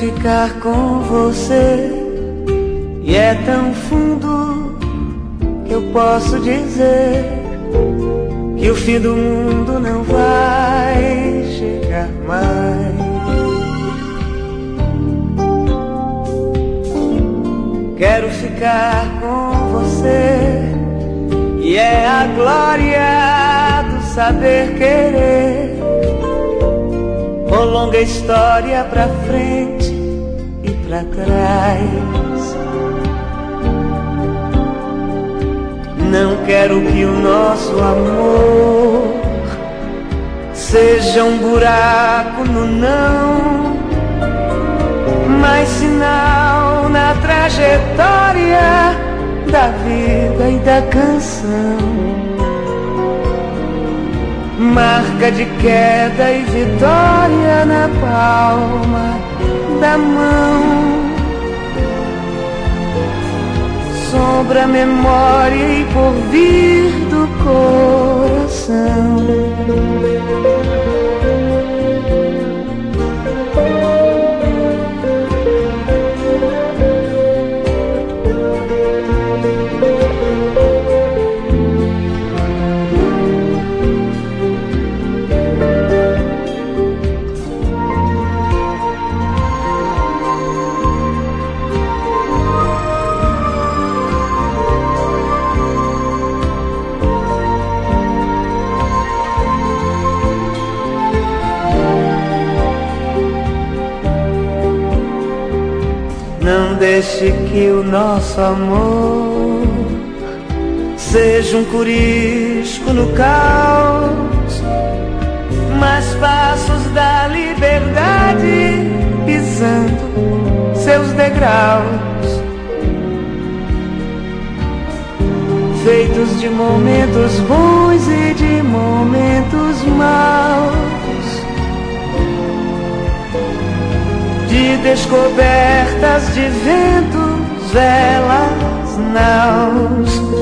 ficar com você, e é tão fundo que eu posso dizer que o fim do mundo não vai chegar mais. Quero ficar com você, e é a glória do saber querer. Uma longa história pra frente e pra trás. Não quero que o nosso amor seja um buraco no não, mas sinal na trajetória da vida e da canção. Marca de queda e vitória na palma da mão. Sombra, memória e porvir do coração. Não deixe que o nosso amor seja um corisco no caos, mas passos da liberdade pisando seus degraus, feitos de momentos bons e de momentos maus, de descobertas de ventos, velas, naus.